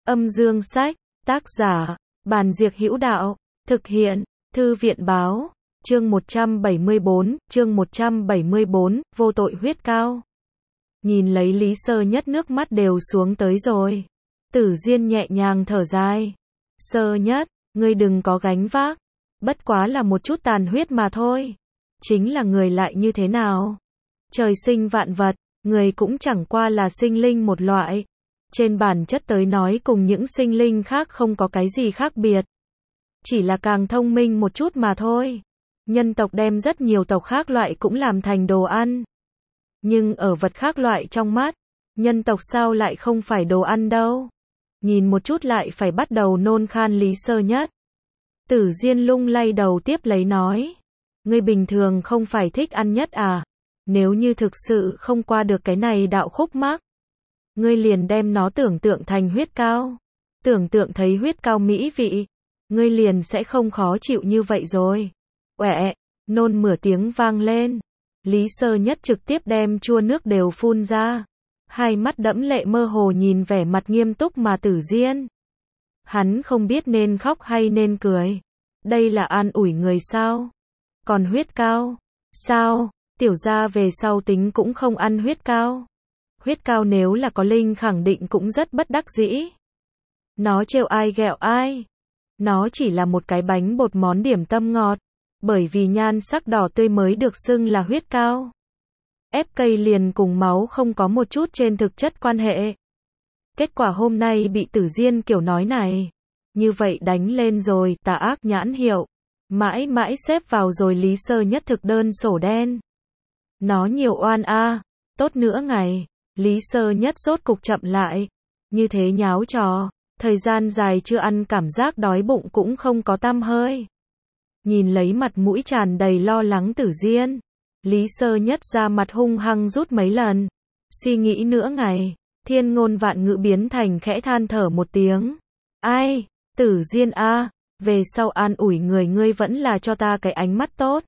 Âm dương sách, tác giả, Bàn Diệc Hữu Đạo, thực hiện, Thư viện báo, chương 174, vô tội huyết cao. Nhìn lấy Lý Sơ Nhất nước mắt đều xuống tới rồi. Tử Diên nhẹ nhàng thở dài. Sơ Nhất, ngươi đừng có gánh vác. Bất quá là một chút tàn huyết mà thôi. Chính là người lại như thế nào? Trời sinh vạn vật, người cũng chẳng qua là sinh linh một loại. Trên bản chất tới nói cùng những sinh linh khác không có cái gì khác biệt. Chỉ là càng thông minh một chút mà thôi. Nhân tộc đem rất nhiều tộc khác loại cũng làm thành đồ ăn. Nhưng ở vật khác loại trong mắt, nhân tộc sao lại không phải đồ ăn đâu. Nhìn một chút lại phải bắt đầu nôn khan Lý Sơ Nhất. Tử Diên lung lay đầu tiếp lấy nói. Ngươi bình thường không phải thích ăn nhất à? Nếu như thực sự không qua được cái này đạo khúc mắc, ngươi liền đem nó tưởng tượng thành huyết cao. Tưởng tượng thấy huyết cao mỹ vị, ngươi liền sẽ không khó chịu như vậy rồi. Uệ, nôn mửa tiếng vang lên. Lý Sơ Nhất trực tiếp đem chua nước đều phun ra. Hai mắt đẫm lệ mơ hồ nhìn vẻ mặt nghiêm túc mà Tử Diên. Hắn không biết nên khóc hay nên cười. Đây là an ủi người sao? Còn huyết cao? Sao? Tiểu gia về sau tính cũng không ăn huyết cao. Huyết cao nếu là có linh khẳng định cũng rất bất đắc dĩ. Nó trêu ai ghẹo ai. Nó chỉ là một cái bánh bột món điểm tâm ngọt. Bởi vì nhan sắc đỏ tươi mới được xưng là huyết cao. Ép cây liền cùng máu không có một chút trên thực chất quan hệ. Kết quả hôm nay bị Tử Diên kiểu nói này. Như vậy đánh lên rồi, tà ác nhãn hiệu. Mãi mãi xếp vào rồi Lý Sơ Nhất thực đơn sổ đen. Nó nhiều oan a. Tốt nữa ngày. Lý Sơ Nhất rốt cục chậm lại. Như thế nháo trò. Thời gian dài chưa ăn cảm giác đói bụng cũng không có tăm hơi. Nhìn lấy mặt mũi tràn đầy lo lắng Tử Diên. Lý Sơ Nhất ra mặt hung hăng rút mấy lần. Suy nghĩ nữa ngày. Thiên ngôn vạn ngữ biến thành khẽ than thở một tiếng. Ai, Tử Diên a, về sau an ủi người ngươi vẫn là cho ta cái ánh mắt tốt.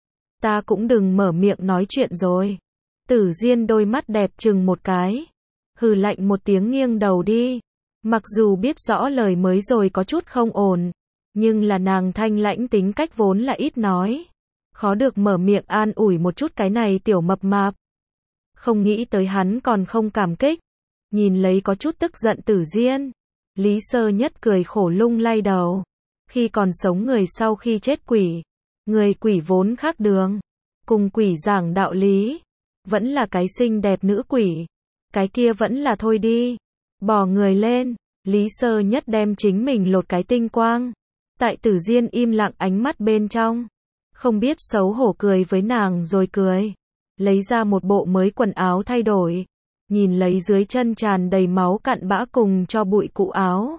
Ta cũng đừng mở miệng nói chuyện rồi. Tử Diên đôi mắt đẹp chừng một cái. Hừ lạnh một tiếng nghiêng đầu đi. Mặc dù biết rõ lời mới rồi có chút không ổn. Nhưng là nàng thanh lãnh tính cách vốn là ít nói. Khó được mở miệng an ủi một chút cái này tiểu mập mạp. Không nghĩ tới hắn còn không cảm kích. Nhìn lấy có chút tức giận Tử Diên. Lý Sơ Nhất cười khổ lung lay đầu. Khi còn sống người sau khi chết quỷ. Người quỷ vốn khác đường. Cùng quỷ giảng đạo lý. Vẫn là cái xinh đẹp nữ quỷ. Cái kia vẫn là thôi đi. Bò người lên. Lý Sơ Nhất đem chính mình lột cái tinh quang. Tại Tử Diên im lặng ánh mắt bên trong. Không biết xấu hổ cười với nàng rồi cười. Lấy ra một bộ mới quần áo thay đổi. Nhìn lấy dưới chân tràn đầy máu cặn bã cùng cho bụi cũ áo.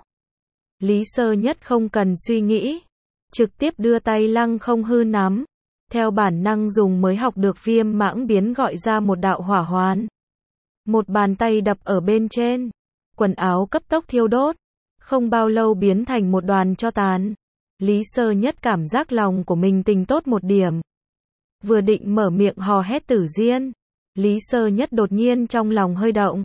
Lý Sơ Nhất không cần suy nghĩ. Trực tiếp đưa tay lăng không hư nắm. Theo bản năng dùng mới học được Viêm Mãng biến gọi ra một đạo hỏa hoán. Một bàn tay đập ở bên trên. Quần áo cấp tốc thiêu đốt. Không bao lâu biến thành một đoàn tro tàn. Lý Sơ Nhất cảm giác lòng của mình tình tốt một điểm. Vừa định mở miệng hò hét Tử Diên. Lý Sơ Nhất đột nhiên trong lòng hơi động.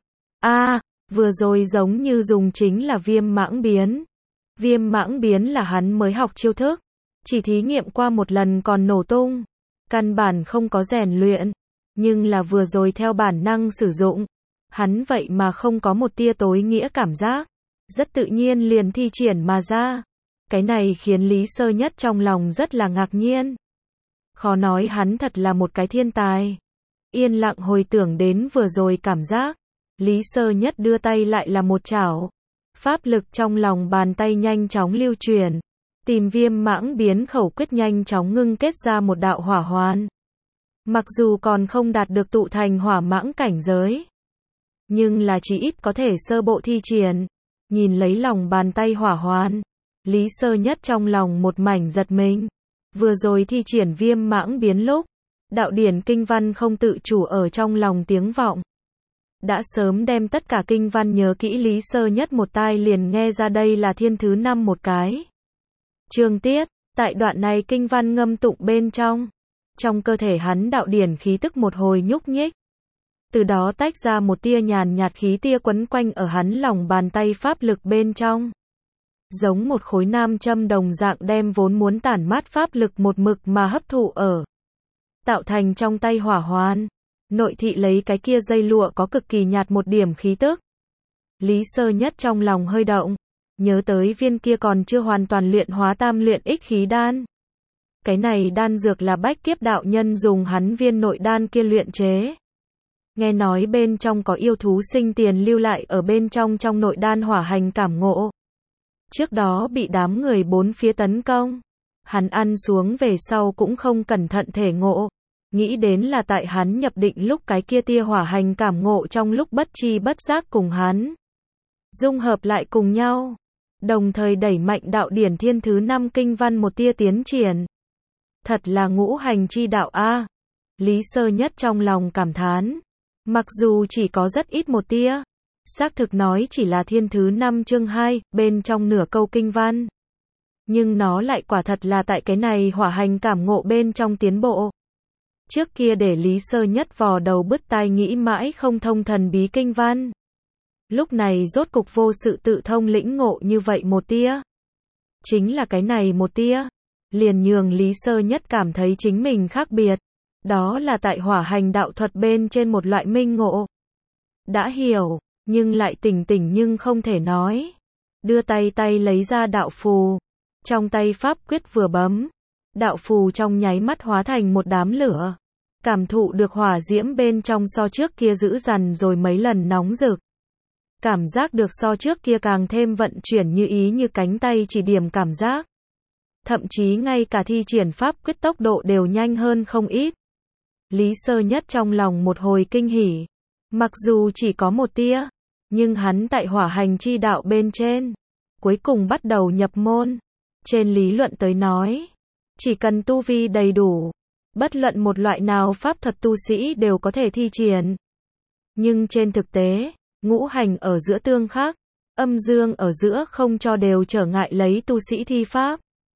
Vừa rồi giống như dùng chính là Viêm Mãng biến. Viêm Mãng biến là hắn mới học chiêu thức. Chỉ thí nghiệm qua một lần còn nổ tung. Căn bản không có rèn luyện. Nhưng là vừa rồi theo bản năng sử dụng. Hắn vậy mà không có một tia tối nghĩa cảm giác. Rất tự nhiên liền thi triển mà ra. Cái này khiến Lý Sơ Nhất trong lòng rất là ngạc nhiên. Khó nói hắn thật là một cái thiên tài. Yên lặng hồi tưởng đến vừa rồi cảm giác. Lý Sơ Nhất đưa tay lại là một chảo. Pháp lực trong lòng bàn tay nhanh chóng lưu truyền. Tìm Viêm Mãng biến khẩu quyết nhanh chóng ngưng kết ra một đạo hỏa hoán. Mặc dù còn không đạt được tụ thành hỏa mãng cảnh giới. Nhưng là chỉ ít có thể sơ bộ thi triển. Nhìn lấy lòng bàn tay hỏa hoán. Lý Sơ Nhất trong lòng một mảnh giật mình. Vừa rồi thi triển Viêm Mãng biến lúc. Đạo điển kinh văn không tự chủ ở trong lòng tiếng vọng. Đã sớm đem tất cả kinh văn nhớ kỹ Lý Sơ Nhất một tai liền nghe ra đây là thiên thứ 5 một cái. Chương tiết, tại đoạn này kinh văn ngâm tụng bên trong. Trong cơ thể hắn đạo điển khí tức một hồi nhúc nhích. từ đó tách ra một tia nhàn nhạt khí tia quấn quanh ở hắn lòng bàn tay pháp lực bên trong. Giống một khối nam châm đồng dạng đem vốn muốn tản mát pháp lực một mực mà hấp thụ ở. Tạo thành trong tay hỏa hoán. Nội thị lấy cái kia dây lụa có cực kỳ nhạt một điểm khí tức. Lý Sơ Nhất trong lòng hơi động. Nhớ tới viên kia còn chưa hoàn toàn luyện hóa tam luyện ích khí đan. Cái này đan dược là Bách Kiếp đạo nhân dùng hắn viên nội đan kia luyện chế. Nghe nói bên trong có yêu thú sinh tiền lưu lại ở bên trong nội đan hỏa hành cảm ngộ. Trước đó bị đám người bốn phía tấn công. Hắn ăn xuống về sau cũng không cẩn thận thể ngộ. Nghĩ đến là tại hắn nhập định lúc cái kia tia hỏa hành cảm ngộ trong lúc bất chi bất giác cùng hắn. Dung hợp lại cùng nhau. Đồng thời đẩy mạnh đạo điển thiên thứ 5 kinh văn một tia tiến triển. Thật là ngũ hành chi đạo a. Lý Sơ Nhất trong lòng cảm thán. Mặc dù chỉ có rất ít một tia. Xác thực nói chỉ là thiên thứ 5 chương 2, bên trong nửa câu kinh văn. Nhưng nó lại quả thật là tại cái này hỏa hành cảm ngộ bên trong tiến bộ. Trước kia để Lý Sơ Nhất vò đầu bứt tai nghĩ mãi không thông thần bí kinh văn. Lúc này rốt cục vô sự tự thông lĩnh ngộ như vậy một tia. Chính là cái này một tia. Liền nhường Lý Sơ Nhất cảm thấy chính mình khác biệt. Đó là tại hỏa hành đạo thuật bên trên một loại minh ngộ. Đã hiểu, nhưng lại tỉnh nhưng không thể nói. Đưa tay lấy ra đạo phù. Trong tay pháp quyết vừa bấm. Đạo phù trong nháy mắt hóa thành một đám lửa. Cảm thụ được hỏa diễm bên trong so trước kia dữ dằn rồi mấy lần nóng rực. Cảm giác được so trước kia càng thêm vận chuyển như ý như cánh tay chỉ điểm cảm giác. Thậm chí ngay cả thi triển pháp quyết tốc độ đều nhanh hơn không ít. Lý Sơ Nhất trong lòng một hồi kinh hỉ. Mặc dù chỉ có một tia, nhưng hắn tại hỏa hành chi đạo bên trên, cuối cùng bắt đầu nhập môn. Trên lý luận tới nói, chỉ cần tu vi đầy đủ, bất luận một loại nào pháp thuật tu sĩ đều có thể thi triển. Nhưng trên thực tế, ngũ hành ở giữa tương khắc, âm dương ở giữa không cho đều trở ngại lấy tu sĩ thi pháp.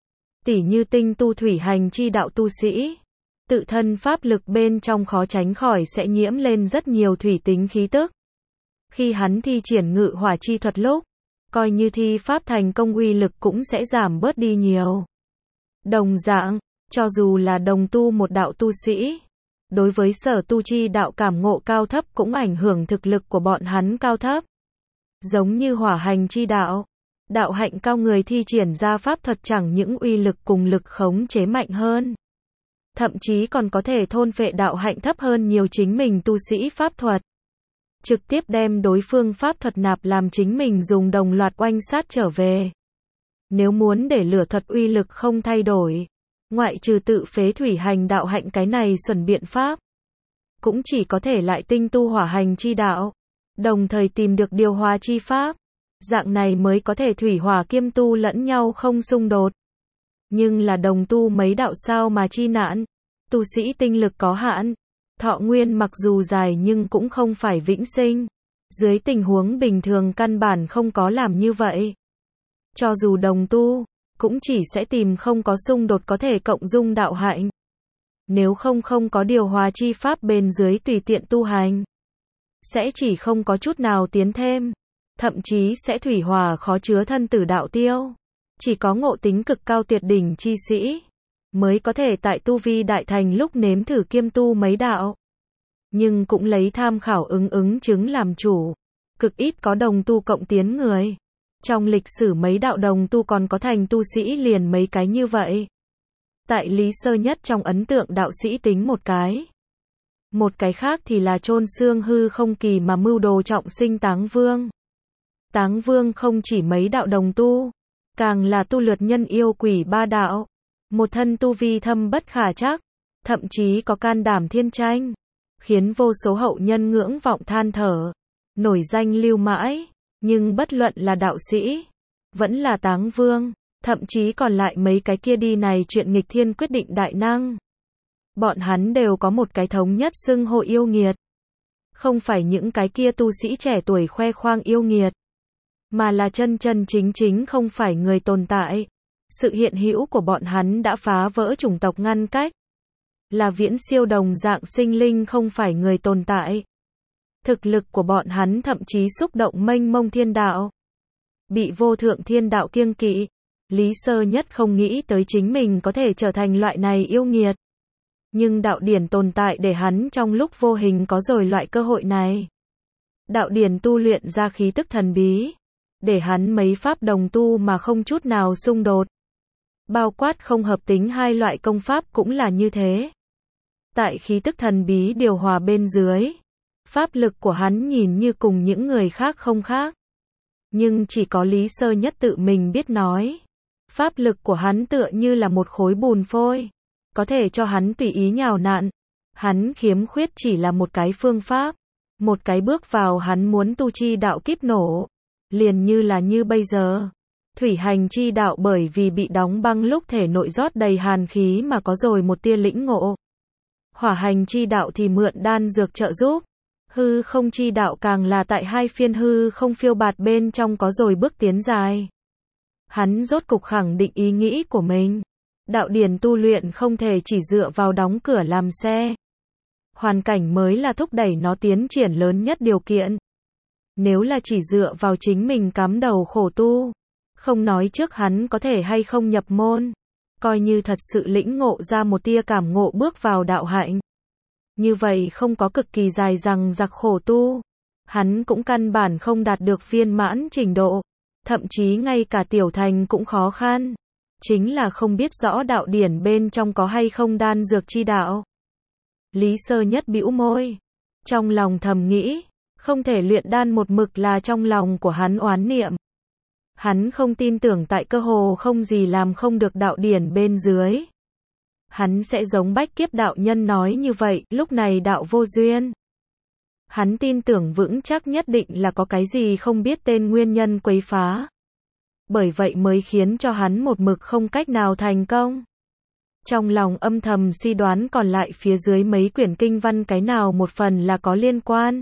Tỉ như tinh tu thủy hành chi đạo tu sĩ, tự thân pháp lực bên trong khó tránh khỏi sẽ nhiễm lên rất nhiều thủy tính khí tức. Khi hắn thi triển ngự hỏa chi thuật lúc, coi như thi pháp thành công uy lực cũng sẽ giảm bớt đi nhiều. Đồng dạng, cho dù là đồng tu một đạo tu sĩ, đối với sở tu chi đạo cảm ngộ cao thấp cũng ảnh hưởng thực lực của bọn hắn cao thấp. Giống như hỏa hành chi đạo, đạo hạnh cao người thi triển ra pháp thuật chẳng những uy lực cùng lực khống chế mạnh hơn, thậm chí còn có thể thôn phệ đạo hạnh thấp hơn nhiều chính mình tu sĩ pháp thuật. Trực tiếp đem đối phương pháp thuật nạp làm chính mình dùng đồng loạt oanh sát trở về. Nếu muốn để lửa thuật uy lực không thay đổi, ngoại trừ tự phế thủy hành đạo hạnh cái này xuẩn biện pháp, cũng chỉ có thể lại tinh tu hỏa hành chi đạo, đồng thời tìm được điều hòa chi pháp. Dạng này mới có thể thủy hỏa kiêm tu lẫn nhau không xung đột. Nhưng là đồng tu mấy đạo sao mà chi nạn. Tu sĩ tinh lực có hạn. Thọ nguyên mặc dù dài nhưng cũng không phải vĩnh sinh. Dưới tình huống bình thường căn bản không có làm như vậy. Cho dù đồng tu, cũng chỉ sẽ tìm không có xung đột có thể cộng dung đạo hạnh. Nếu không có điều hòa chi pháp bên dưới tùy tiện tu hành, sẽ chỉ không có chút nào tiến thêm. Thậm chí sẽ thủy hòa khó chứa thân tử đạo tiêu. Chỉ có ngộ tính cực cao tuyệt đỉnh chi sĩ, mới có thể tại tu vi đại thành lúc nếm thử kiêm tu mấy đạo. Nhưng cũng lấy tham khảo ứng chứng làm chủ. Cực ít có đồng tu cộng tiến người. Trong lịch sử mấy đạo đồng tu còn có thành tu sĩ liền mấy cái như vậy. Tại Lý Sơ Nhất trong ấn tượng đạo sĩ tính một cái. Một cái khác thì là chôn xương hư không kỳ mà mưu đồ trọng sinh Táng Vương. Táng Vương không chỉ mấy đạo đồng tu, càng là tu lượt nhân yêu quỷ ba đạo. Một thân tu vi thâm bất khả trắc, thậm chí có can đảm thiên tranh, khiến vô số hậu nhân ngưỡng vọng than thở, nổi danh lưu mãi. Nhưng bất luận là đạo sĩ, vẫn là Táng Vương, thậm chí còn lại mấy cái kia đi này chuyện nghịch thiên quyết định đại năng. Bọn hắn đều có một cái thống nhất xưng hô yêu nghiệt. Không phải những cái kia tu sĩ trẻ tuổi khoe khoang yêu nghiệt, mà là chân chính không phải người tồn tại. Sự hiện hữu của bọn hắn đã phá vỡ chủng tộc ngăn cách. Là viễn siêu đồng dạng sinh linh không phải người tồn tại. Thực lực của bọn hắn thậm chí xúc động mênh mông thiên đạo. Bị vô thượng thiên đạo kiêng kỵ. Lý Sơ Nhất không nghĩ tới chính mình có thể trở thành loại này yêu nghiệt. Nhưng đạo điển tồn tại để hắn trong lúc vô hình có rồi loại cơ hội này. Đạo điển tu luyện ra khí tức thần bí. Để hắn mấy pháp đồng tu mà không chút nào xung đột. Bao quát không hợp tính hai loại công pháp cũng là như thế. Tại khí tức thần bí điều hòa bên dưới. Pháp lực của hắn nhìn như cùng những người khác không khác. Nhưng chỉ có Lý Sơ Nhất tự mình biết nói. Pháp lực của hắn tựa như là một khối bùn phôi. Có thể cho hắn tùy ý nhào nặn. Hắn khiếm khuyết chỉ là một cái phương pháp. Một cái bước vào hắn muốn tu chi đạo kíp nổ. Liền như là như bây giờ. Thủy hành chi đạo bởi vì bị đóng băng lúc thể nội rót đầy hàn khí mà có rồi một tia lĩnh ngộ. Hỏa hành chi đạo thì mượn đan dược trợ giúp. Hư không chi đạo càng là tại hai phiên hư không phiêu bạt bên trong có rồi bước tiến dài. Hắn rốt cục khẳng định ý nghĩ của mình. Đạo điển tu luyện không thể chỉ dựa vào đóng cửa làm xe. Hoàn cảnh mới là thúc đẩy nó tiến triển lớn nhất điều kiện. Nếu là chỉ dựa vào chính mình cắm đầu khổ tu. Không nói trước hắn có thể hay không nhập môn. Coi như thật sự lĩnh ngộ ra một tia cảm ngộ bước vào đạo hạnh. Như vậy không có cực kỳ dài dằng dặc khổ tu. Hắn cũng căn bản không đạt được viên mãn trình độ. Thậm chí ngay cả tiểu thành cũng khó khăn. Chính là không biết rõ đạo điển bên trong có hay không đan dược chi đạo. Lý Sơ Nhất bĩu môi. Trong lòng thầm nghĩ. Không thể luyện đan một mực là trong lòng của hắn oán niệm. Hắn không tin tưởng tại cơ hồ không gì làm không được đạo điển bên dưới. Hắn sẽ giống Bách Kiếp đạo nhân nói như vậy, lúc này đạo vô duyên. Hắn tin tưởng vững chắc nhất định là có cái gì không biết tên nguyên nhân quấy phá. Bởi vậy mới khiến cho hắn một mực không cách nào thành công. Trong lòng âm thầm suy đoán còn lại phía dưới mấy quyển kinh văn cái nào một phần là có liên quan.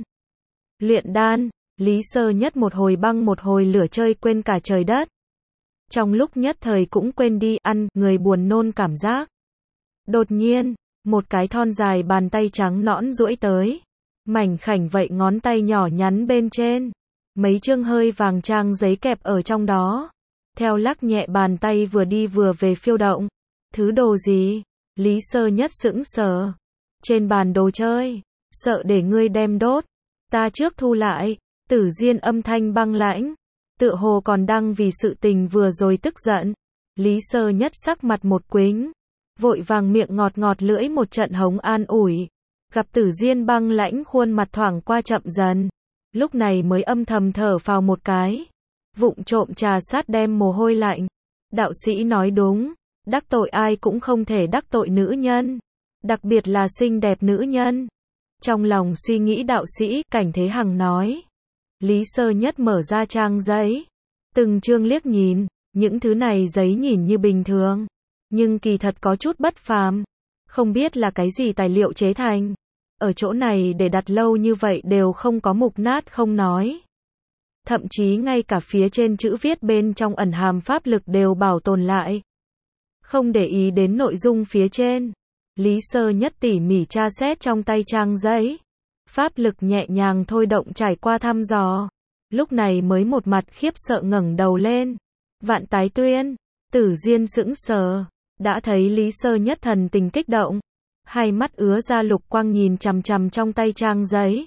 Luyện đan, Lý Sơ Nhất một hồi băng một hồi lửa chơi quên cả trời đất. Trong lúc nhất thời cũng quên đi ăn, người buồn nôn cảm giác. Đột nhiên, một cái thon dài bàn tay trắng nõn duỗi tới. Mảnh khảnh vậy ngón tay nhỏ nhắn bên trên. Mấy chương hơi vàng trang giấy kẹp ở trong đó. Theo lắc nhẹ bàn tay vừa đi vừa về phiêu động. Thứ đồ gì? Lý Sơ Nhất sững sờ. Trên bàn đồ chơi. Sợ để ngươi đem đốt. Ta trước thu lại. Tử Diên âm thanh băng lãnh. Tựa hồ còn đang vì sự tình vừa rồi tức giận. Lý Sơ Nhất sắc mặt một quĩnh. Vội vàng miệng ngọt ngọt lưỡi một trận hống an ủi. Gặp Tử Diên băng lãnh khuôn mặt thoảng qua chậm dần. Lúc này mới âm thầm thở phào một cái. Vụng trộm trà sát đem mồ hôi lạnh. Đạo sĩ nói đúng. Đắc tội ai cũng không thể đắc tội nữ nhân. Đặc biệt là xinh đẹp nữ nhân. Trong lòng suy nghĩ đạo sĩ, Cảnh Thế Hằng nói. Lý Sơ Nhất mở ra trang giấy. Từng chương liếc nhìn. Những thứ này giấy nhìn như bình thường. Nhưng kỳ thật có chút bất phàm. Không biết là cái gì tài liệu chế thành. Ở chỗ này để đặt lâu như vậy đều không có mục nát không nói. Thậm chí ngay cả phía trên chữ viết bên trong ẩn hàm pháp lực đều bảo tồn lại. Không để ý đến nội dung phía trên. Lý Sơ Nhất tỉ mỉ tra xét trong tay trang giấy. Pháp lực nhẹ nhàng thôi động trải qua thăm dò. Lúc này mới một mặt khiếp sợ ngẩng đầu lên. Vạn Tái Tuyên. Tử Diên sững sờ. Đã thấy Lý Sơ Nhất thần tình kích động. Hai mắt ứa ra lục quang nhìn chằm chằm trong tay trang giấy.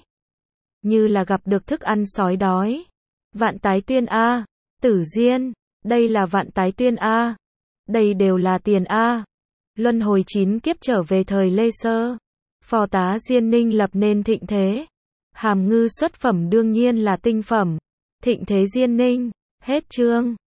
Như là gặp được thức ăn sói đói. Vạn Tái Tuyên A. Tử Diên. Đây là Vạn Tái Tuyên A. Đây đều là tiền A. Luân hồi 9 kiếp trở về thời Lê Sơ. Phò tá Diên Ninh lập nên thịnh thế. Hàm ngư xuất phẩm đương nhiên là tinh phẩm. Thịnh thế Diên Ninh. Hết chương.